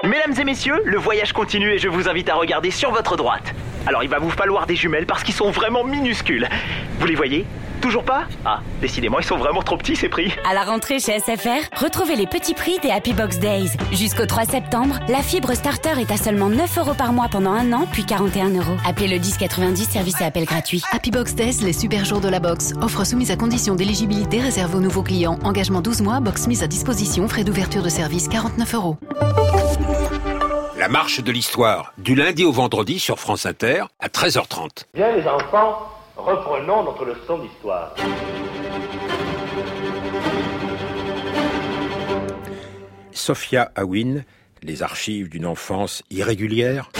Mesdames et messieurs, le voyage continue et je vous invite à regarder sur votre droite. Alors il va vous falloir des jumelles parce qu'ils sont vraiment minuscules. Vous les voyez ? Toujours pas ? Ah, décidément, ils sont vraiment trop petits ces prix. À la rentrée chez SFR, retrouvez les petits prix des Happy Box Days. Jusqu'au 3 septembre, la fibre starter est à seulement 9 € par mois pendant 1 an, puis 41 €. Appelez le 1090, service et appel gratuit. Happy Box Days, les super jours de la box. Offre soumise à condition d'éligibilité réservée aux nouveaux clients. Engagement 12 mois, box mise à disposition, frais d'ouverture de service 49 €. La marche de l'histoire, du lundi au vendredi sur France Inter, à 13h30. Bien les enfants, reprenons notre leçon d'histoire. Sophia Aouine, les archives d'une enfance irrégulière.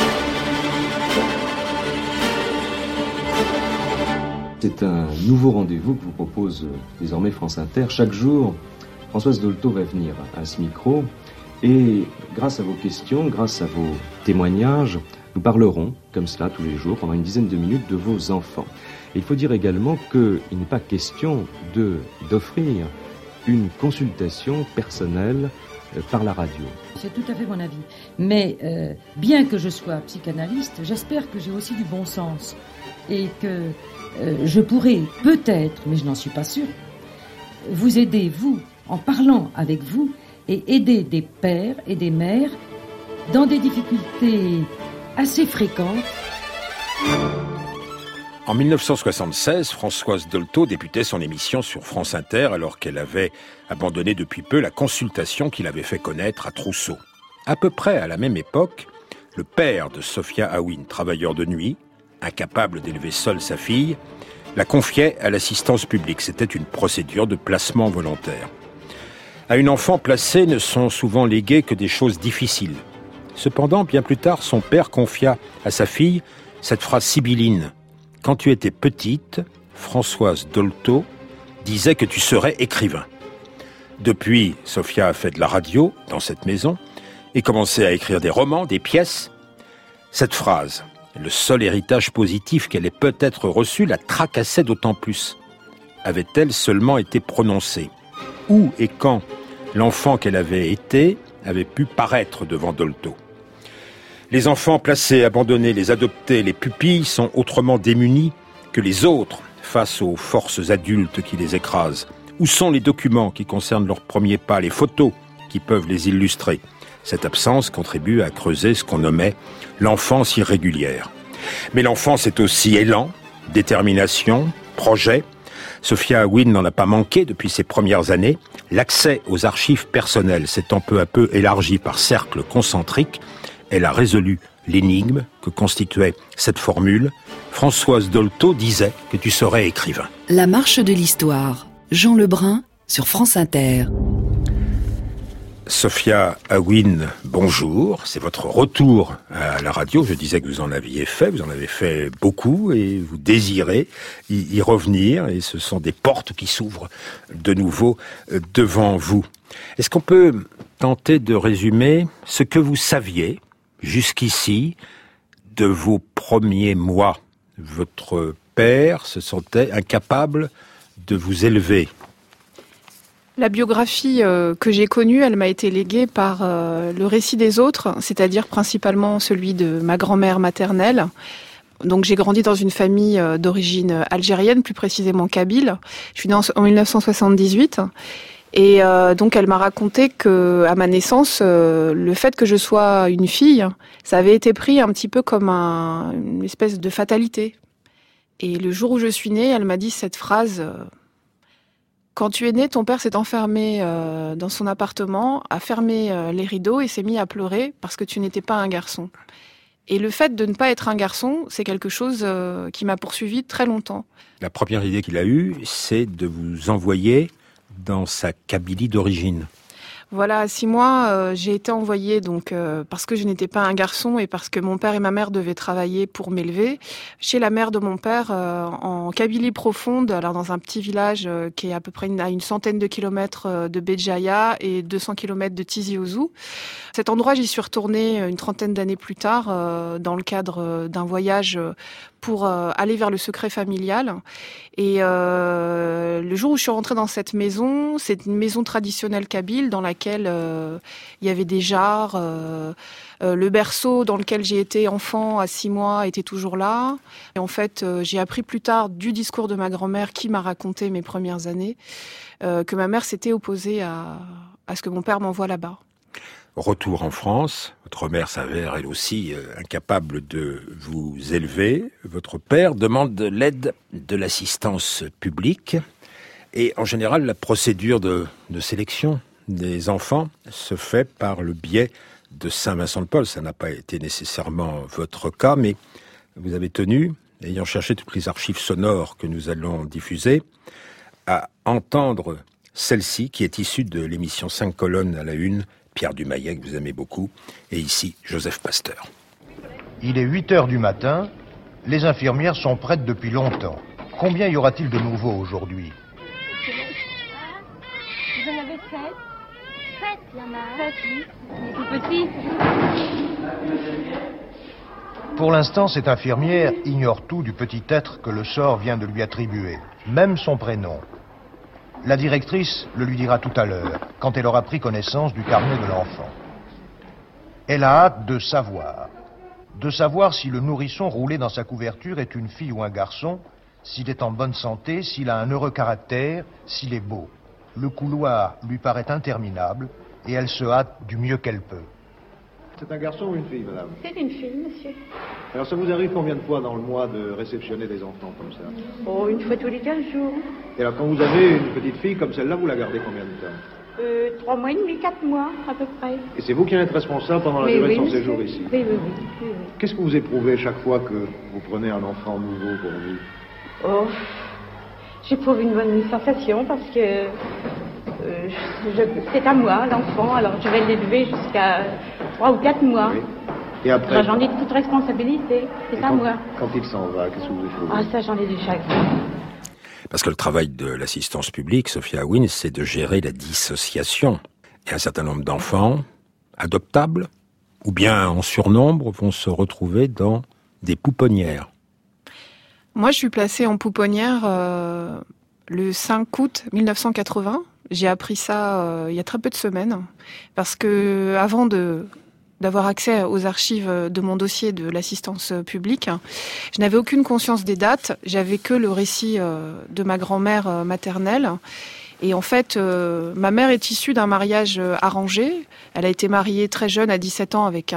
C'est un nouveau rendez-vous que vous propose désormais France Inter. Chaque jour, Françoise Dolto va venir à ce micro et grâce à vos questions, grâce à vos témoignages, nous parlerons comme cela tous les jours pendant une dizaine de minutes de vos enfants. Et il faut dire également qu'il n'est pas question d'offrir une consultation personnelle par la radio. C'est tout à fait mon avis. Mais bien que je sois psychanalyste, j'espère que j'ai aussi du bon sens et que je pourrais peut-être, mais je n'en suis pas sûre, vous aider, vous, en parlant avec vous et aider des pères et des mères dans des difficultés assez fréquentes. En 1976, Françoise Dolto débutait son émission sur France Inter alors qu'elle avait abandonné depuis peu la consultation qu'il avait fait connaître à Trousseau. À peu près à la même époque, le père de Sophia Aouine, travailleur de nuit, incapable d'élever seul sa fille, la confiait à l'assistance publique. C'était une procédure de placement volontaire. À une enfant placée ne sont souvent léguées que des choses difficiles. Cependant, bien plus tard, son père confia à sa fille cette phrase sibylline. « Quand tu étais petite, Françoise Dolto disait que tu serais écrivain. » Depuis, Sophia a fait de la radio dans cette maison et commencé à écrire des romans, des pièces. Cette phrase, le seul héritage positif qu'elle ait peut-être reçu, la tracassait d'autant plus. Avait-elle seulement été prononcée ? Où et quand l'enfant qu'elle avait été avait pu paraître devant Dolto ? Les enfants placés, abandonnés, les adoptés, les pupilles sont autrement démunis que les autres face aux forces adultes qui les écrasent. Où sont les documents qui concernent leurs premiers pas, les photos qui peuvent les illustrer ? Cette absence contribue à creuser ce qu'on nommait l'enfance irrégulière. Mais l'enfance est aussi élan, détermination, projet. Sophia Aouine n'en a pas manqué depuis ses premières années. L'accès aux archives personnelles s'étant peu à peu élargi par cercles concentriques, elle a résolu l'énigme que constituait cette formule. Françoise Dolto disait que tu serais écrivain. La marche de l'histoire. Jean Lebrun sur France Inter. Sophia Aouine, bonjour. C'est votre retour à la radio. Je disais que vous en aviez fait. Vous en avez fait beaucoup et vous désirez y revenir. Et ce sont des portes qui s'ouvrent de nouveau devant vous. Est-ce qu'on peut tenter de résumer ce que vous saviez jusqu'ici de vos premiers mois? Votre père se sentait incapable de vous élever. La biographie que j'ai connue, elle m'a été léguée par le récit des autres, c'est-à-dire principalement celui de ma grand-mère maternelle. Donc j'ai grandi dans une famille d'origine algérienne, plus précisément kabyle. Je suis née en 1978. Et donc elle m'a raconté que à ma naissance, le fait que je sois une fille, ça avait été pris un petit peu comme une espèce de fatalité. Et le jour où je suis née, elle m'a dit cette phrase quand tu es née, ton père s'est enfermé dans son appartement, a fermé les rideaux et s'est mis à pleurer parce que tu n'étais pas un garçon. Et le fait de ne pas être un garçon, c'est quelque chose qui m'a poursuivi très longtemps. La première idée qu'il a eue, c'est de vous envoyer dans sa Kabylie d'origine. Voilà, à 6 mois, j'ai été envoyée donc parce que je n'étais pas un garçon et parce que mon père et ma mère devaient travailler pour m'élever chez la mère de mon père en Kabylie profonde, alors dans un petit village qui est à peu près à une centaine de kilomètres de Béjaïa et 200 kilomètres de Tizi Ouzou. Cet endroit, j'y suis retournée une trentaine d'années plus tard dans le cadre d'un voyage pour aller vers le secret familial. Et le jour où je suis rentrée dans cette maison, c'est une maison traditionnelle kabyle dans laquelle il y avait des jarres. Le berceau dans lequel j'ai été enfant à 6 mois était toujours là. Et en fait, j'ai appris plus tard du discours de ma grand-mère qui m'a raconté mes premières années que ma mère s'était opposée à ce que mon père m'envoie là-bas. Retour en France, votre mère s'avère elle aussi incapable de vous élever. Votre père demande l'aide de l'assistance publique. Et en général, la procédure de sélection des enfants se fait par le biais de Saint-Vincent-de-Paul. Ça n'a pas été nécessairement votre cas, mais vous avez tenu, ayant cherché toutes les archives sonores que nous allons diffuser, à entendre celle-ci qui est issue de l'émission 5 colonnes à la une, Pierre Dumayet, que vous aimez beaucoup, et ici, Joseph Pasteur. Il est 8h du matin, les infirmières sont prêtes depuis longtemps. Combien y aura-t-il de nouveaux aujourd'hui? Vous en avez 7? 7, il y en a 7, oui. Il est tout petit. Pour l'instant, cette infirmière ignore tout du petit être que le sort vient de lui attribuer, même son prénom. La directrice le lui dira tout à l'heure, quand elle aura pris connaissance du carnet de l'enfant. Elle a hâte de savoir si le nourrisson roulé dans sa couverture est une fille ou un garçon, s'il est en bonne santé, s'il a un heureux caractère, s'il est beau. Le couloir lui paraît interminable et elle se hâte du mieux qu'elle peut. C'est un garçon ou une fille, madame? C'est une fille, monsieur. Alors ça vous arrive combien de fois dans le mois de réceptionner des enfants comme ça? Oh, une fois tous les 15 jours. Et alors quand vous avez une petite fille comme celle-là, vous la gardez combien de temps? 3 mois et demi, 4 mois, à peu près. Et c'est vous qui en êtes responsable pendant la durée de son séjour ici? Oui. Qu'est-ce que vous éprouvez chaque fois que vous prenez un enfant nouveau pour vous? Oh, j'éprouve une bonne sensation parce que c'est à moi, l'enfant, alors je vais l'élever jusqu'à 3 ou 4 mois. Oui. Et après, alors, j'en ai toute responsabilité, c'est à moi. Quand il s'en va, qu'est-ce que vous éprouvez? Ah, ça, j'en ai du chagrin. Parce que le travail de l'assistance publique, Sophia Wynne, c'est de gérer la dissociation. Et un certain nombre d'enfants adoptables, ou bien en surnombre, vont se retrouver dans des pouponnières. Moi, je suis placée en pouponnière le 5 août 1980. J'ai appris ça il y a très peu de semaines, parce que avant d'avoir accès aux archives de mon dossier de l'assistance publique, je n'avais aucune conscience des dates. J'avais que le récit de ma grand-mère maternelle. Et en fait, ma mère est issue d'un mariage arrangé. Elle a été mariée très jeune, à 17 ans, avec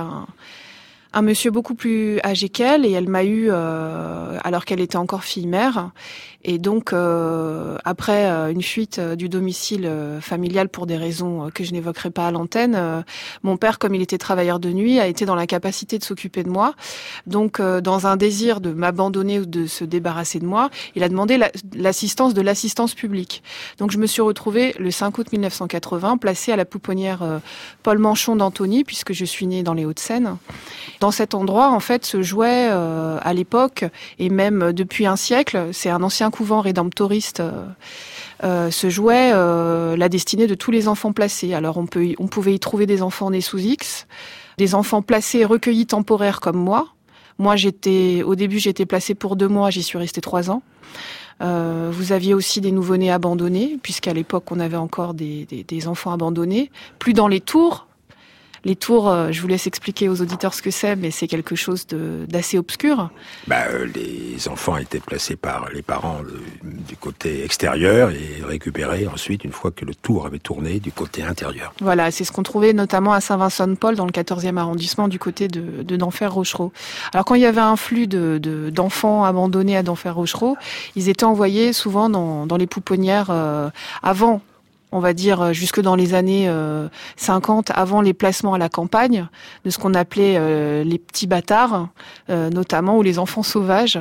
un monsieur beaucoup plus âgé qu'elle, et elle m'a eu alors qu'elle était encore fille-mère. Et donc, après une fuite du domicile familial pour des raisons que je n'évoquerai pas à l'antenne, mon père, comme il était travailleur de nuit, a été dans l'incapacité de s'occuper de moi. Donc, dans un désir de m'abandonner ou de se débarrasser de moi, il a demandé l'assistance de l'assistance publique. Donc, je me suis retrouvée le 5 août 1980, placée à la pouponnière Paul Manchon d'Antony, puisque je suis née dans les Hauts-de-Seine. Dans cet endroit, en fait, se jouait à l'époque, et même depuis un siècle, c'est un ancien couvent rédemptoriste, se jouait la destinée de tous les enfants placés. Alors on pouvait y trouver des enfants nés sous X, des enfants placés et recueillis temporaires comme moi. Moi, au début, j'étais placée pour 2 mois, j'y suis restée 3 ans. Vous aviez aussi des nouveau-nés abandonnés, puisqu'à l'époque, on avait encore des enfants abandonnés, plus dans les tours. Les tours, je vous laisse expliquer aux auditeurs ce que c'est, mais c'est quelque chose d'assez obscur. Les enfants étaient placés par les parents du côté extérieur et récupérés ensuite, une fois que le tour avait tourné, du côté intérieur. Voilà, c'est ce qu'on trouvait notamment à Saint-Vincent-de-Paul, dans le 14e arrondissement, du côté de d'Enfer-Rochereau. Alors quand il y avait un flux d'enfants abandonnés à d'Enfer-Rochereau, ils étaient envoyés souvent dans les pouponnières avant, on va dire jusque dans les années 50, avant les placements à la campagne, de ce qu'on appelait les petits bâtards, notamment, ou les enfants sauvages.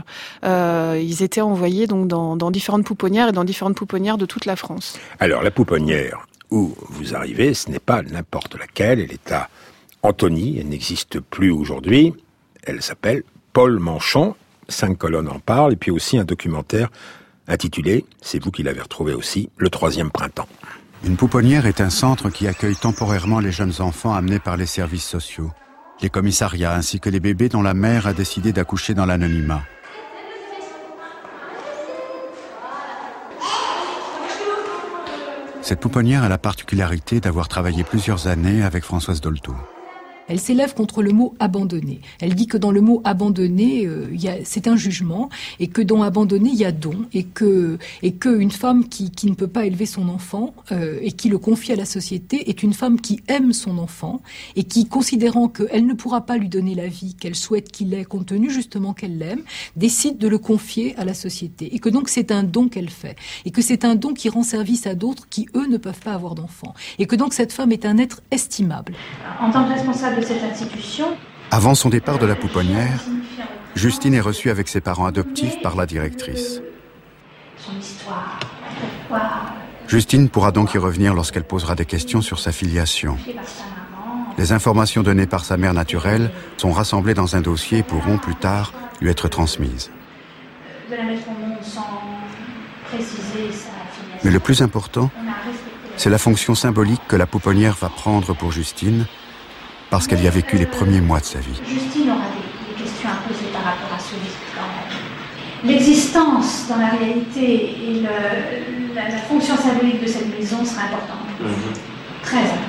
Ils étaient envoyés donc dans différentes pouponnières et dans différentes pouponnières de toute la France. Alors, la pouponnière où vous arrivez, ce n'est pas n'importe laquelle, elle est à Antony, elle n'existe plus aujourd'hui, elle s'appelle Paul Manchon, 5 colonnes en parlent, et puis aussi un documentaire intitulé, c'est vous qui l'avez retrouvé aussi, Le 3e printemps. Une pouponnière est un centre qui accueille temporairement les jeunes enfants amenés par les services sociaux, les commissariats ainsi que les bébés dont la mère a décidé d'accoucher dans l'anonymat. Cette pouponnière a la particularité d'avoir travaillé plusieurs années avec Françoise Dolto. Elle s'élève contre le mot « abandonner ». Elle dit que dans le mot « abandonner », c'est un jugement, et que dans « abandonner », il y a don, et que une femme qui ne peut pas élever son enfant et qui le confie à la société est une femme qui aime son enfant et qui, considérant qu'elle ne pourra pas lui donner la vie qu'elle souhaite qu'il ait, compte tenu justement qu'elle l'aime, décide de le confier à la société. Et que donc c'est un don qu'elle fait, et que c'est un don qui rend service à d'autres qui, eux, ne peuvent pas avoir d'enfants. Et que donc cette femme est un être estimable. En tant que responsable de cette institution... Avant son départ de la pouponnière, Justine est reçue avec ses parents adoptifs par la directrice. Son histoire, pourquoi... Justine pourra donc y revenir lorsqu'elle posera des questions sur sa filiation. Les informations données par sa mère naturelle sont rassemblées dans un dossier et pourront plus tard lui être transmises. De la mettre au monde sans préciser sa filiation. Mais le plus important, c'est la fonction symbolique que la pouponnière va prendre pour Justine, parce qu'elle y a vécu les premiers mois de sa vie. Justine aura des questions à poser par rapport à ce vivre dans la vie. L'existence dans la réalité et la fonction symbolique de cette maison sera importante. Très importante.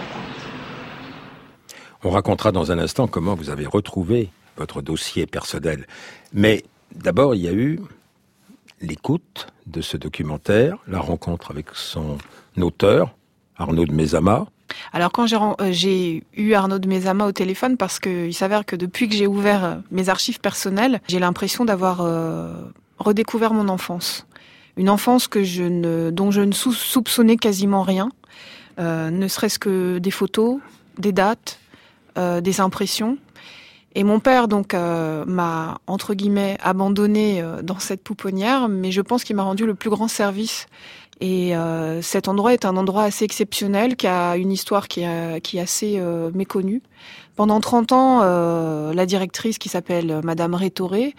On racontera dans un instant comment vous avez retrouvé votre dossier personnel. Mais d'abord, il y a eu l'écoute de ce documentaire, la rencontre avec son auteur, Arnaud de Mesama. Alors quand j'ai eu Arnaud de Mesama au téléphone, parce qu'il s'avère que depuis que j'ai ouvert mes archives personnelles, j'ai l'impression d'avoir redécouvert mon enfance. Une enfance dont je ne soupçonnais quasiment rien, ne serait-ce que des photos, des dates, des impressions. Et mon père donc m'a, entre guillemets, abandonné dans cette pouponnière, mais je pense qu'il m'a rendu le plus grand service. Et cet endroit est un endroit assez exceptionnel, qui a une histoire qui est assez méconnue. Pendant 30 ans, la directrice, qui s'appelle Madame Rétoré,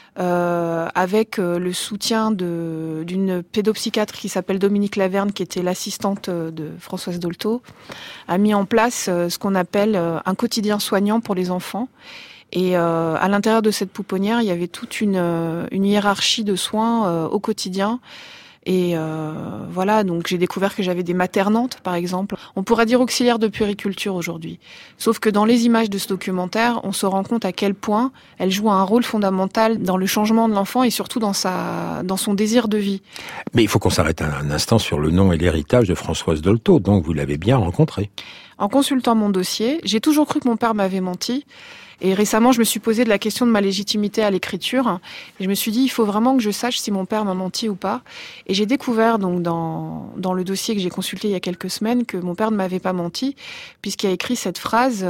avec le soutien d'une pédopsychiatre qui s'appelle Dominique Laverne, qui était l'assistante de Françoise Dolto, a mis en place ce qu'on appelle un quotidien soignant pour les enfants. Et à l'intérieur de cette pouponnière, il y avait toute une hiérarchie de soins au quotidien. Et voilà, donc j'ai découvert que j'avais des maternantes, par exemple. On pourrait dire auxiliaires de puériculture aujourd'hui. Sauf que dans les images de ce documentaire, on se rend compte à quel point elle joue un rôle fondamental dans le changement de l'enfant et surtout dans son désir de vie. Mais il faut qu'on s'arrête un instant sur le nom et l'héritage de Françoise Dolto, donc vous l'avez bien rencontrée. En consultant mon dossier, j'ai toujours cru que mon père m'avait menti. Et récemment, je me suis posé de la question de ma légitimité à l'écriture. Et je me suis dit, il faut vraiment que je sache si mon père m'a menti ou pas. Et j'ai découvert, donc, dans le dossier que j'ai consulté il y a quelques semaines, que mon père ne m'avait pas menti, puisqu'il a écrit cette phrase,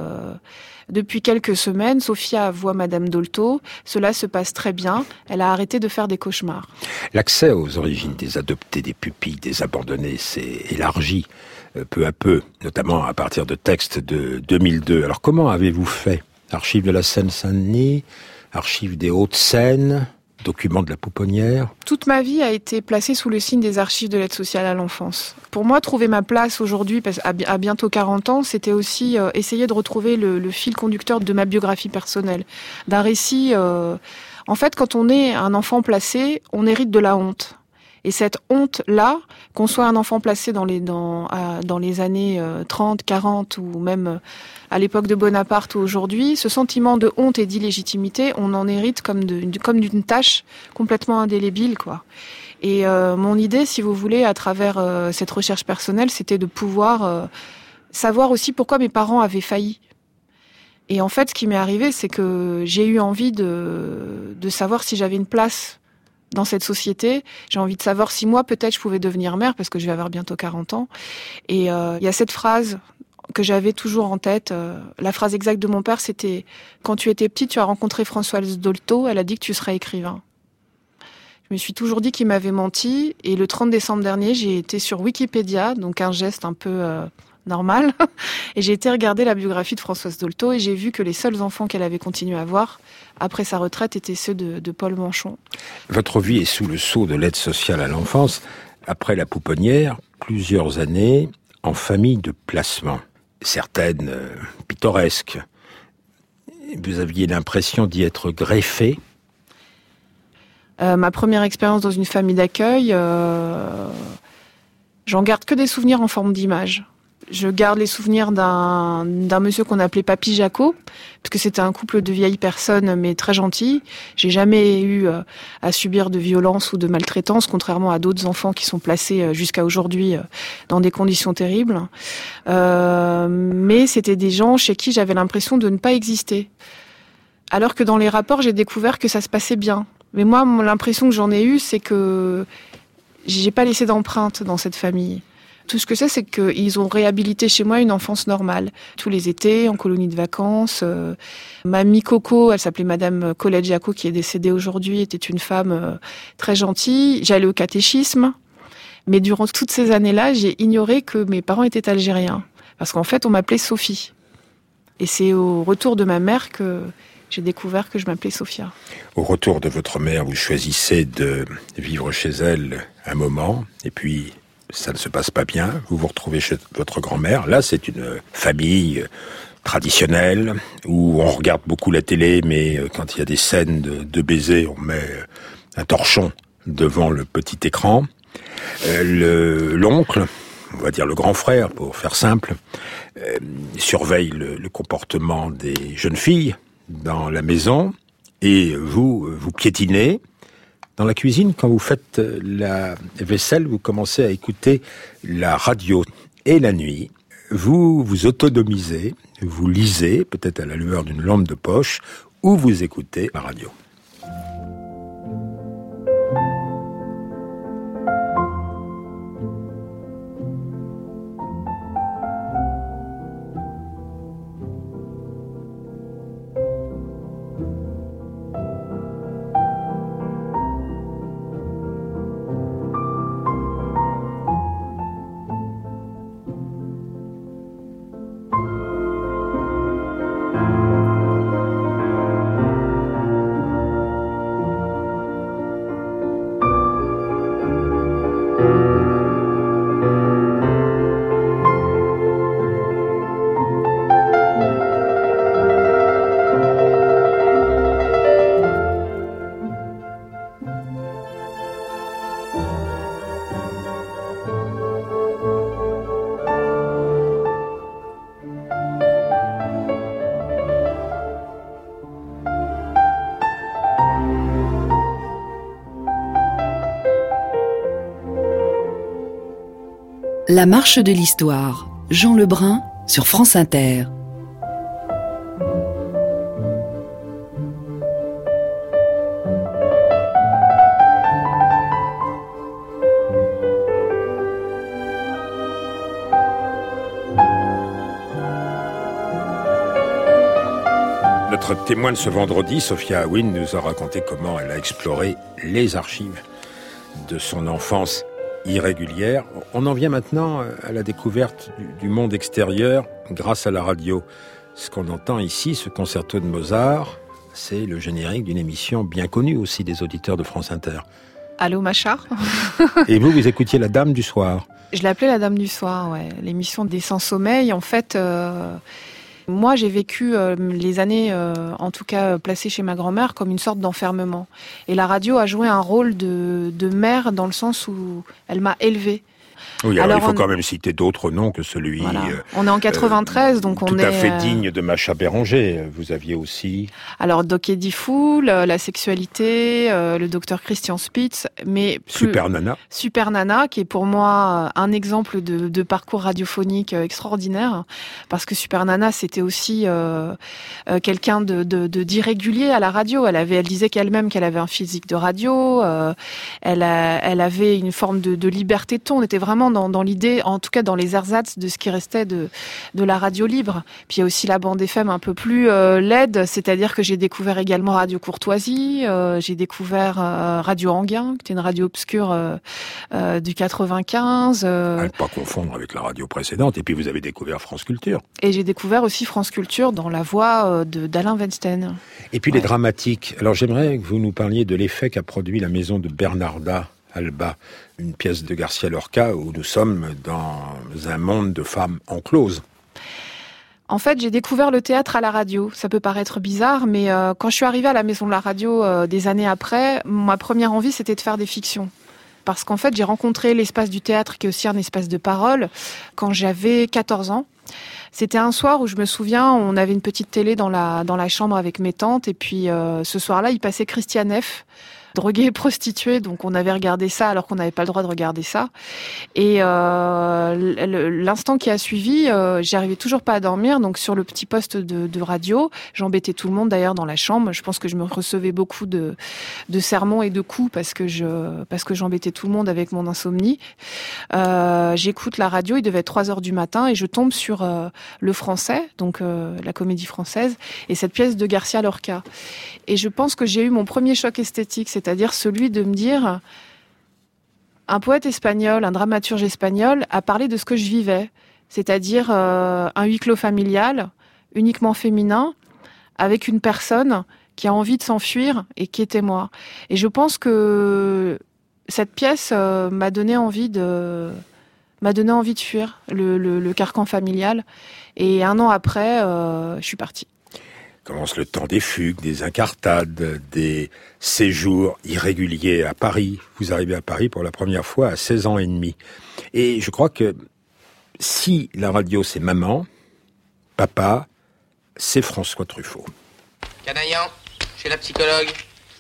depuis quelques semaines, Sophia voit Madame Dolto, cela se passe très bien, elle a arrêté de faire des cauchemars. L'accès aux origines des adoptés, des pupilles, des abandonnés s'est élargi peu à peu, notamment à partir de textes de 2002. Alors comment avez-vous fait ? Archives de la Seine-Saint-Denis, archives des Hauts-de-Seine, documents de la pouponnière. Toute ma vie a été placée sous le signe des archives de l'aide sociale à l'enfance. Pour moi, trouver ma place aujourd'hui, à bientôt 40 ans, c'était aussi essayer de retrouver le fil conducteur de ma biographie personnelle. D'un récit... En fait, quand on est un enfant placé, on hérite de la honte. Et cette honte-là, qu'on soit un enfant placé dans les années 30, 40 ou même à l'époque de Bonaparte ou aujourd'hui, ce sentiment de honte et d'illégitimité, on en hérite comme d'une tâche complètement indélébile, quoi. Et mon idée, si vous voulez, à travers cette recherche personnelle, c'était de pouvoir savoir aussi pourquoi mes parents avaient failli. Et en fait, ce qui m'est arrivé, c'est que j'ai eu envie de savoir si j'avais une place dans cette société. J'ai envie de savoir si moi, peut-être, je pouvais devenir mère, parce que je vais avoir bientôt 40 ans. Et il y a cette phrase que j'avais toujours en tête. La phrase exacte de mon père, c'était « Quand tu étais petite, tu as rencontré Françoise Dolto, elle a dit que tu serais écrivain ». Je me suis toujours dit qu'il m'avait menti. Et le 30 décembre dernier, j'ai été sur Wikipédia, donc un geste un peu normal. Et j'ai été regarder la biographie de Françoise Dolto et j'ai vu que les seuls enfants qu'elle avait continué à avoir après sa retraite étaient ceux de Paul Manchon. Votre vie est sous le sceau de l'aide sociale à l'enfance. Après la pouponnière, plusieurs années en famille de placement, certaines pittoresques. Vous aviez l'impression d'y être greffé? Ma première expérience dans une famille d'accueil, j'en garde que des souvenirs en forme d'image. Je garde les souvenirs d'un monsieur qu'on appelait Papy Jacot, parce que c'était un couple de vieilles personnes, mais très gentils. J'ai jamais eu à subir de violence ou de maltraitance, contrairement à d'autres enfants qui sont placés jusqu'à aujourd'hui dans des conditions terribles. Mais c'était des gens chez qui j'avais l'impression de ne pas exister. Alors que dans les rapports, j'ai découvert que ça se passait bien. Mais moi, l'impression que j'en ai eue, c'est que j'ai pas laissé d'empreinte dans cette famille. Tout ce que c'est qu'ils ont réhabilité chez moi une enfance normale. Tous les étés, en colonie de vacances. Mamie Coco, elle s'appelait Madame Colette Jacot, qui est décédée aujourd'hui, était une femme très gentille. J'allais au catéchisme. Mais durant toutes ces années-là, j'ai ignoré que mes parents étaient algériens. Parce qu'en fait, on m'appelait Sophie. Et c'est au retour de ma mère que j'ai découvert que je m'appelais Sophia. Au retour de votre mère, vous choisissez de vivre chez elle un moment, et puis ça ne se passe pas bien, vous vous retrouvez chez votre grand-mère. Là, c'est une famille traditionnelle, où on regarde beaucoup la télé, mais quand il y a des scènes de baisers, on met un torchon devant le petit écran. L'oncle, on va dire le grand frère, pour faire simple, surveille le comportement des jeunes filles dans la maison, et vous piétinez. Dans la cuisine, quand vous faites la vaisselle, vous commencez à écouter la radio. Et la nuit, vous vous autonomisez, vous lisez, peut-être à la lueur d'une lampe de poche, ou vous écoutez la radio. La marche de l'histoire, Jean Lebrun sur France Inter. Notre témoin de ce vendredi, Sophia Aouine, nous a raconté comment elle a exploré les archives de son enfance irrégulière. On en vient maintenant à la découverte du monde extérieur grâce à la radio. Ce qu'on entend ici, ce concerto de Mozart, c'est le générique d'une émission bien connue aussi des auditeurs de France Inter. Allô Macha. Et vous écoutiez La Dame du Soir. Je l'appelais La Dame du Soir, ouais. L'émission des sans-sommeil, en fait... Moi, j'ai vécu les années, en tout cas placées chez ma grand-mère, comme une sorte d'enfermement. Et la radio a joué un rôle de mère dans le sens où elle m'a élevée. Oui, alors il faut quand même citer d'autres noms que celui... Voilà. On est en 93, donc on est... Tout à fait digne de Macha Béranger. Vous aviez aussi... Alors, Doc Eddie Fool, la sexualité, le docteur Christian Spitz, mais... Super Nana. Super Nana, qui est pour moi un exemple de parcours radiophonique extraordinaire, parce que Super Nana, c'était aussi quelqu'un d'irrégulier à la radio. Elle disait qu'elle-même qu'elle avait un physique de radio, elle avait une forme de liberté de ton. On était vraiment dans l'idée, en tout cas dans les ersatz de ce qui restait de la radio libre. Puis il y a aussi la bande FM un peu plus laide, c'est-à-dire que j'ai découvert également Radio Courtoisie, j'ai découvert Radio Anguin, qui était une radio obscure du 95. À ne pas confondre avec la radio précédente. Et puis vous avez découvert France Culture. Et j'ai découvert aussi France Culture dans la voix d'Alain Weinstein. Et puis les dramatiques. Alors j'aimerais que vous nous parliez de l'effet qu'a produit la maison de Bernarda Alba, une pièce de Garcia Lorca où nous sommes dans un monde de femmes encloses. En fait, j'ai découvert le théâtre à la radio. Ça peut paraître bizarre, mais quand je suis arrivée à la Maison de la Radio des années après, ma première envie, c'était de faire des fictions. Parce qu'en fait, j'ai rencontré l'espace du théâtre, qui est aussi un espace de parole, quand j'avais 14 ans. C'était un soir où je me souviens, on avait une petite télé dans la chambre avec mes tantes, et puis ce soir-là, il passait Christiane F., droguée et prostituée, donc on avait regardé ça alors qu'on n'avait pas le droit de regarder ça. Et l'instant qui a suivi, j'arrivais toujours pas à dormir, donc sur le petit poste de radio, j'embêtais tout le monde d'ailleurs dans la chambre. Je pense que je me recevais beaucoup de sermons et de coups parce que j'embêtais tout le monde avec mon insomnie. J'écoute la radio, il devait être 3h du matin, et je tombe sur Le Français, donc la Comédie Française, et cette pièce de Garcia Lorca. Et je pense que j'ai eu mon premier choc esthétique, c'est-à-dire celui de me dire, un poète espagnol, un dramaturge espagnol a parlé de ce que je vivais, c'est-à-dire un huis clos familial, uniquement féminin, avec une personne qui a envie de s'enfuir et qui était moi. Et je pense que cette pièce m'a donné envie de fuir le carcan familial. Et un an après, je suis partie. Commence le temps des fugues, des incartades, des séjours irréguliers à Paris. Vous arrivez à Paris pour la première fois à 16 ans et demi. Et je crois que si la radio c'est maman, papa, c'est François Truffaut. Canaillan, chez la psychologue.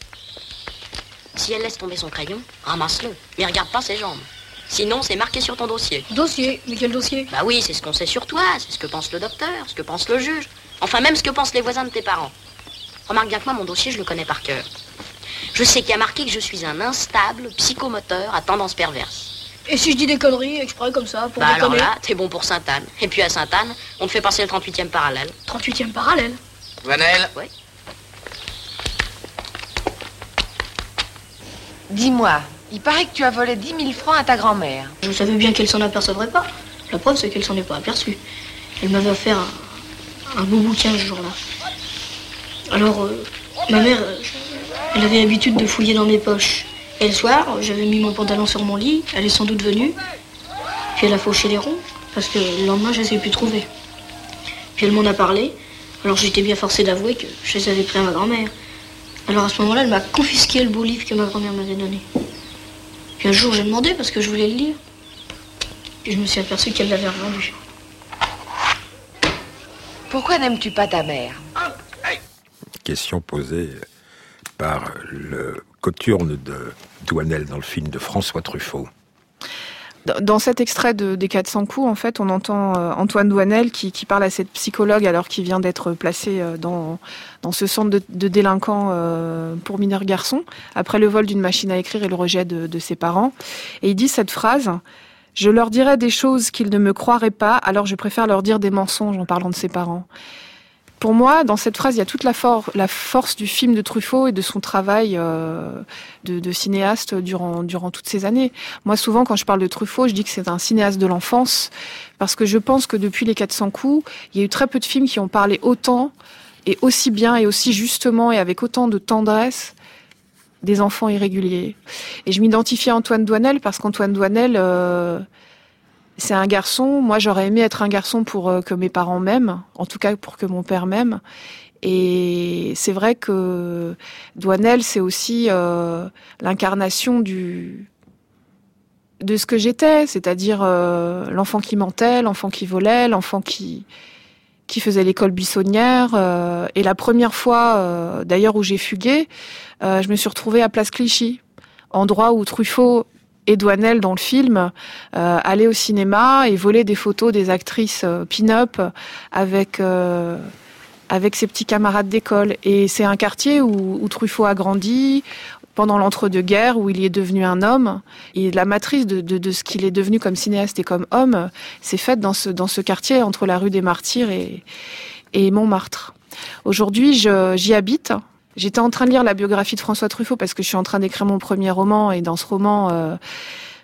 Si elle laisse tomber son crayon, ramasse-le, mais regarde pas ses jambes. Sinon, c'est marqué sur ton dossier. Dossier? Mais quel dossier? Bah oui, c'est ce qu'on sait sur toi, c'est ce que pense le docteur, ce que pense le juge. Enfin, même ce que pensent les voisins de tes parents. Remarque bien que moi, mon dossier, je le connais par cœur. Je sais qu'il y a marqué que je suis un instable psychomoteur à tendance perverse. Et si je dis des conneries exprès comme ça, pour bah déconner? alors là, t'es bon pour Sainte-Anne. Et puis à Sainte-Anne, on te fait passer le 38e parallèle. 38e parallèle? Vanel? Oui. Dis-moi, il paraît que tu as volé 10 000 francs à ta grand-mère. Je savais bien qu'elle s'en apercevrait pas. La preuve, c'est qu'elle s'en est pas aperçue. Elle m'avait offert un beau bouquin ce jour-là. Alors, ma mère, elle avait l'habitude de fouiller dans mes poches. Et le soir, j'avais mis mon pantalon sur mon lit, elle est sans doute venue. Puis elle a fauché les ronds, parce que le lendemain, je les ai plus trouvés. Puis elle m'en a parlé, alors j'étais bien forcée d'avouer que je les avais pris à ma grand-mère. Alors à ce moment-là, elle m'a confisqué le beau livre que ma grand-mère m'avait donné. Puis un jour, j'ai demandé parce que je voulais le lire. Puis je me suis aperçue qu'elle l'avait revendu. Pourquoi n'aimes-tu pas ta mère? Question posée par le coturne de Douanel dans le film de François Truffaut. Dans cet extrait des 400 coups, en fait, on entend Antoine Douanel qui parle à cette psychologue alors qu'il vient d'être placé dans ce centre de délinquants pour mineurs garçons, après le vol d'une machine à écrire et le rejet de ses parents. Et il dit cette phrase: « Je leur dirais des choses qu'ils ne me croiraient pas, alors je préfère leur dire des mensonges en parlant de ses parents. » Pour moi, dans cette phrase, il y a toute la force du film de Truffaut et de son travail de cinéaste durant toutes ces années. Moi, souvent, quand je parle de Truffaut, je dis que c'est un cinéaste de l'enfance, parce que je pense que depuis les 400 coups, il y a eu très peu de films qui ont parlé autant et aussi bien et aussi justement et avec autant de tendresse des enfants irréguliers. Et je m'identifie à Antoine Douanel parce qu'Antoine Douanel, c'est un garçon. Moi, j'aurais aimé être un garçon pour que mes parents m'aiment, en tout cas pour que mon père m'aime. Et c'est vrai que Douanel, c'est aussi l'incarnation de ce que j'étais, c'est-à-dire l'enfant qui mentait, l'enfant qui volait, l'enfant qui faisait l'école buissonnière. Et la première fois, d'ailleurs, où j'ai fugué, je me suis retrouvée à Place Clichy, endroit où Truffaut et Douanel, dans le film, allaient au cinéma et volaient des photos des actrices pin-up avec ses petits camarades d'école. Et c'est un quartier où Truffaut a grandi pendant l'entre-deux-guerres, où il est devenu un homme. Et la matrice de ce qu'il est devenu comme cinéaste et comme homme s'est faite dans ce quartier entre la rue des Martyrs et Montmartre. Aujourd'hui, j'y habite. J'étais en train de lire la biographie de François Truffaut parce que je suis en train d'écrire mon premier roman, et dans ce roman,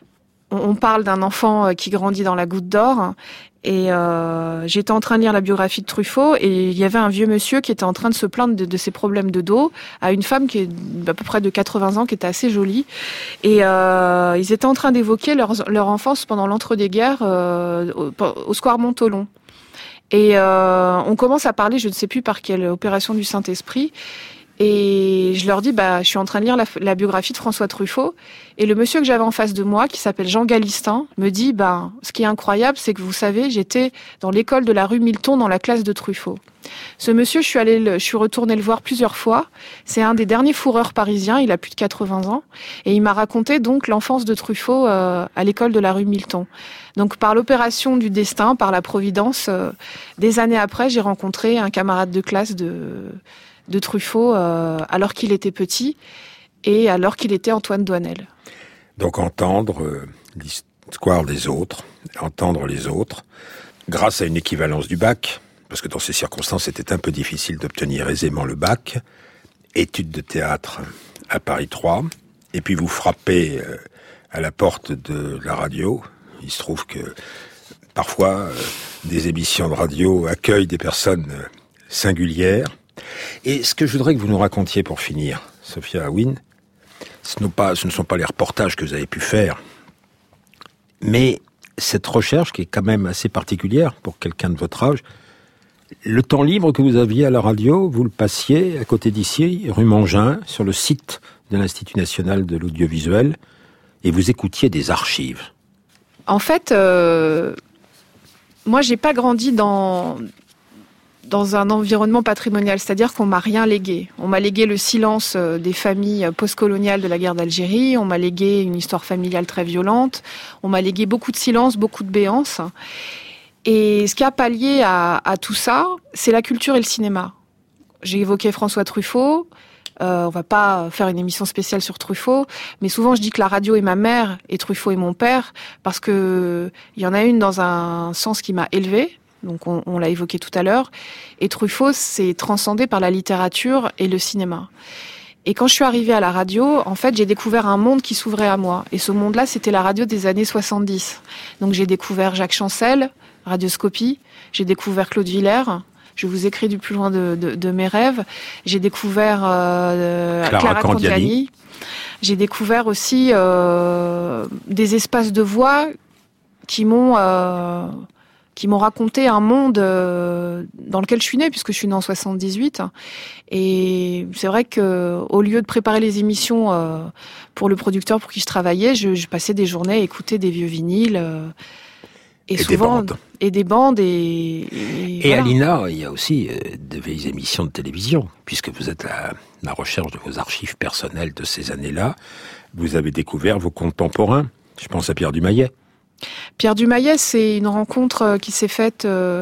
on parle d'un enfant qui grandit dans la Goutte d'Or. Et j'étais en train de lire la biographie de Truffaut et il y avait un vieux monsieur qui était en train de se plaindre de ses problèmes de dos à une femme qui est à peu près de 80 ans, qui était assez jolie. Et ils étaient en train d'évoquer leur enfance pendant l'entre-deux-guerres au square Montholon. Et on commence à parler, je ne sais plus par quelle opération du Saint-Esprit. Et je leur dis, je suis en train de lire la biographie de François Truffaut. Et le monsieur que j'avais en face de moi, qui s'appelle Jean Galistin, me dit, ce qui est incroyable, c'est que vous savez, j'étais dans l'école de la rue Milton dans la classe de Truffaut. Ce monsieur, je suis retournée le voir plusieurs fois. C'est un des derniers fourreurs parisiens, il a plus de 80 ans. Et il m'a raconté donc l'enfance de Truffaut à l'école de la rue Milton. Donc par l'opération du destin, par la providence, des années après, j'ai rencontré un camarade de classe de Truffaut alors qu'il était petit et alors qu'il était Antoine Doinel. Donc entendre l'histoire des autres, entendre les autres, grâce à une équivalence du bac, parce que dans ces circonstances, c'était un peu difficile d'obtenir aisément le bac, études de théâtre à Paris 3, et puis vous frappez à la porte de la radio. Il se trouve que parfois, des émissions de radio accueillent des personnes singulières. Et ce que je voudrais que vous nous racontiez pour finir, Sophia Aouine, ce ne sont pas les reportages que vous avez pu faire, mais cette recherche qui est quand même assez particulière pour quelqu'un de votre âge. Le temps libre que vous aviez à la radio, vous le passiez à côté d'ici, rue Mangin, sur le site de l'Institut national de l'audiovisuel, et vous écoutiez des archives. En fait, moi, j'ai pas grandi dans un environnement patrimonial, c'est-à-dire qu'on m'a rien légué. On m'a légué le silence des familles postcoloniales de la guerre d'Algérie, on m'a légué une histoire familiale très violente, on m'a légué beaucoup de silence, beaucoup de béance. Et ce qui a pallié à tout ça, c'est la culture et le cinéma. J'ai évoqué François Truffaut, on va pas faire une émission spéciale sur Truffaut, mais souvent je dis que la radio est ma mère et Truffaut est mon père, parce que il y en a une dans un sens qui m'a élevée. Donc on l'a évoqué tout à l'heure. Et Truffaut s'est transcendé par la littérature et le cinéma. Et quand je suis arrivée à la radio, en fait, j'ai découvert un monde qui s'ouvrait à moi. Et ce monde-là, c'était la radio des années 70. Donc j'ai découvert Jacques Chancel, Radioscopie. J'ai découvert Claude Villers. Je vous écris du plus loin de mes rêves. J'ai découvert Clara Candiani. J'ai découvert aussi des espaces de voix qui m'ont raconté un monde dans lequel je suis née, puisque je suis née en 78. Et c'est vrai que au lieu de préparer les émissions pour le producteur pour qui je travaillais, je passais des journées à écouter des vieux vinyles. Et souvent, des bandes. Et voilà. À l'INA, il y a aussi de vieilles émissions de télévision, puisque vous êtes à la recherche de vos archives personnelles de ces années-là. Vous avez découvert vos contemporains. Je pense à Pierre Dumayet. Pierre Dumayet, c'est une rencontre qui s'est faite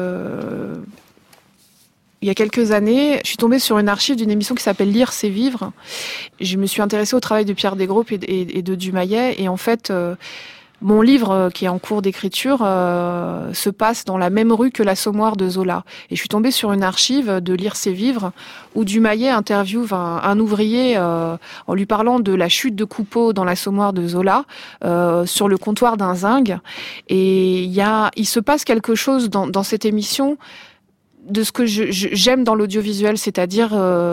il y a quelques années. Je suis tombée sur une archive d'une émission qui s'appelle Lire, c'est vivre. Je me suis intéressée au travail de Pierre Desgroupes et de Dumayet. Et en fait, mon livre, qui est en cours d'écriture, se passe dans la même rue que l'Assommoir de Zola. Et je suis tombée sur une archive de Lire, c'est vivre, où Dumayet interviewe un ouvrier en lui parlant de la chute de Coupeau dans l'Assommoir de Zola, sur le comptoir d'un zinc. Et il se passe quelque chose dans cette émission de ce que j'aime dans l'audiovisuel, c'est-à-dire...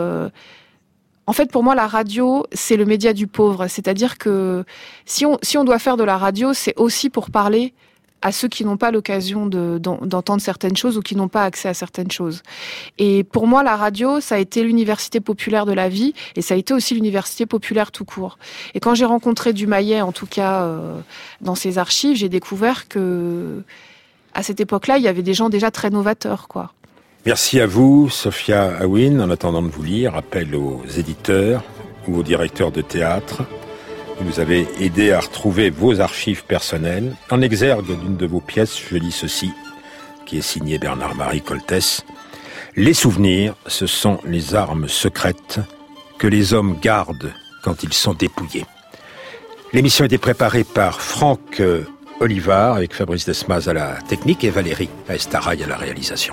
En fait, pour moi, la radio, c'est le média du pauvre. C'est-à-dire que si on doit faire de la radio, c'est aussi pour parler à ceux qui n'ont pas l'occasion d'entendre certaines choses ou qui n'ont pas accès à certaines choses. Et pour moi, la radio, ça a été l'université populaire de la vie et ça a été aussi l'université populaire tout court. Et quand j'ai rencontré Dumayet, en tout cas dans ses archives, j'ai découvert que à cette époque-là, il y avait des gens déjà très novateurs, quoi. Merci à vous, Sophia Aouine. En attendant de vous lire, appel aux éditeurs ou aux directeurs de théâtre. Vous nous avez aidé à retrouver vos archives personnelles. En exergue d'une de vos pièces, je lis ceci, qui est signé Bernard-Marie Coltès. Les souvenirs, ce sont les armes secrètes que les hommes gardent quand ils sont dépouillés. L'émission a été préparée par Franck Olivard avec Fabrice Desmas à la technique et Valérie Aestaraï à la réalisation.